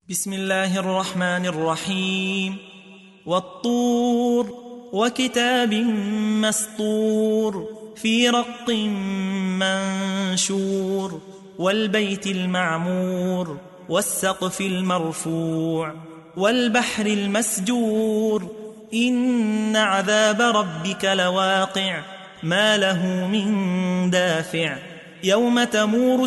بسم الله الرحمن الرحيم. والطور وكتاب مسطور في رق منشور والبيت المعمور والسقف المرفوع والبحر المسجور إن عذاب ربك لواقع ما له من دافع يوم تمور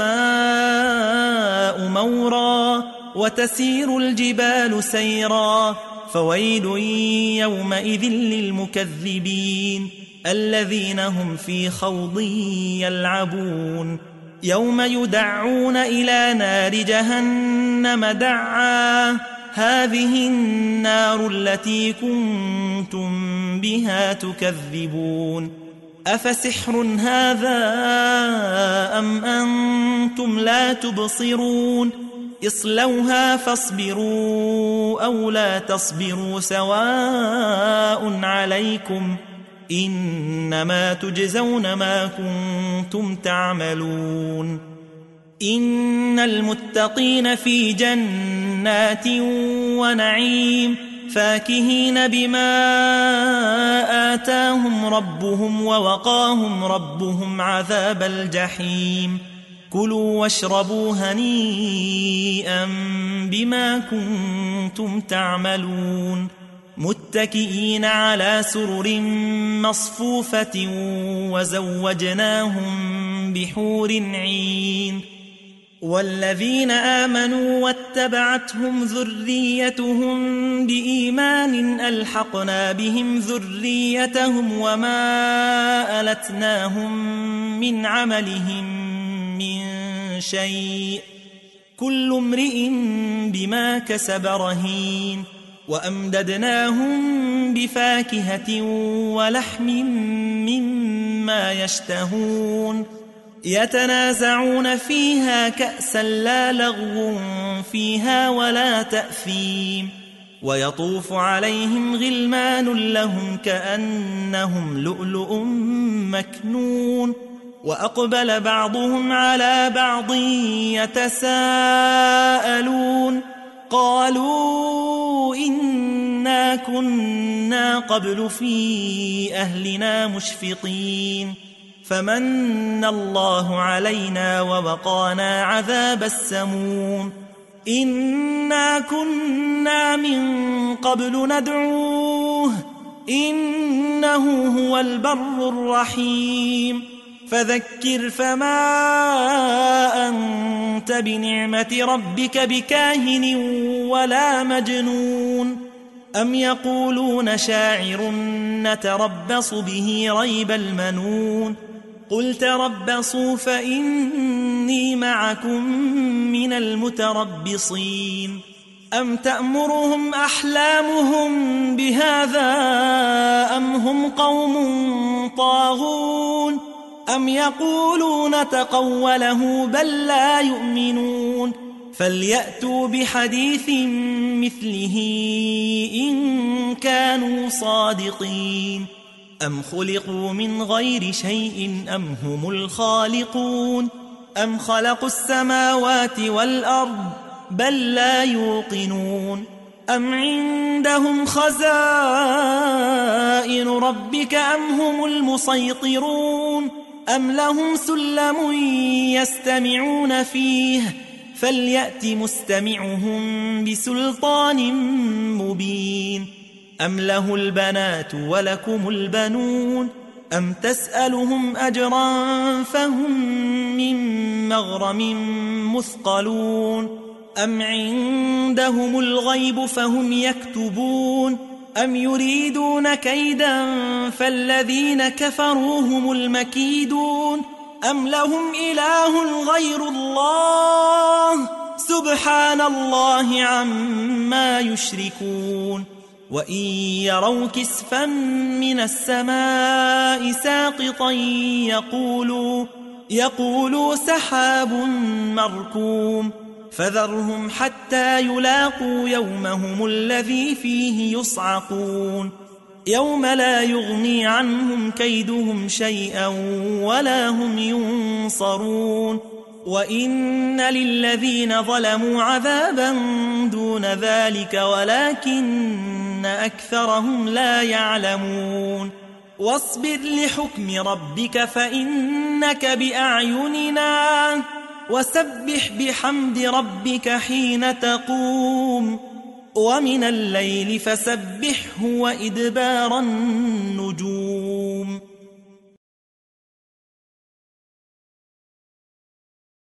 السماء مورا وتسير الجبال سيرا فويل يومئذ للمكذبين الذين هم في خوض يلعبون يوم يدعون إلى نار جهنم دعا هذه النار التي كنتم بها تكذبون أفسحر هذا أم أنتم لا تبصرون اصلوها فاصبروا أو لا تصبروا سواء عليكم إنما تجزون ما كنتم تعملون إن المتقين في جنات ونعيم فاكهين بما آتاهم ربهم ووقاهم ربهم عذاب الجحيم كلوا واشربوا هنيئا بما كنتم تعملون متكئين على سرر مصفوفة وزوجناهم بحور عين والذين آمنوا واتبعتهم ذريتهم بإيمان ألحقنا بهم ذريتهم وما ألتناهم من عملهم من شيء كل امرئ بما كسب رهين وأمددناهم بفاكهة ولحم مما يشتهون يتنازعون فيها كأسا لا لغو فيها ولا تأثيم ويطوف عليهم غلمان لهم كأنهم لؤلؤ مكنون وأقبل بعضهم على بعض يتساءلون قالوا إنا كنا قبل في أهلنا مشفقين فمن الله علينا ووقانا عذاب السموم إنا كنا من قبل ندعوه إنه هو البر الرحيم فذكر فما أنت بنعمة ربك بكاهن ولا مجنون أم يقولون شاعر نتربص به ريب المنون قل تربصوا فإني معكم من المتربصين أم تأمرهم أحلامهم بهذا أم هم قوم طاغون أم يقولون تقوله بل لا يؤمنون فليأتوا بحديث مثله إن كانوا صادقين أم خلقوا من غير شيء أم هم الخالقون أم خلقوا السماوات والأرض بل لا يوقنون أم عندهم خزائن ربك أم هم المسيطرون أم لهم سلم يستمعون فيه فليأت مستمعهم بسلطان مبين أم له البنات ولكم البنون أم تسألهم أجرا فهم من مغرم مثقلون أم عندهم الغيب فهم يكتبون أم يريدون كيدا فالذين كفروا هم المكيدون أم لهم إله غير الله سبحان الله عما يشركون وإن يروا كسفا من السماء ساقطا يقولوا سحاب مركوم فذرهم حتى يلاقوا يومهم الذي فيه يصعقون يوم لا يغني عنهم كيدهم شيئا ولا هم ينصرون وإن للذين ظلموا عذابا دون ذلك ولكن أكثرهم لا يعلمون واصبر لحكم ربك فإنك بأعيننا وسبح بحمد ربك حين تقوم ومن الليل فسبحه وإدبار النجوم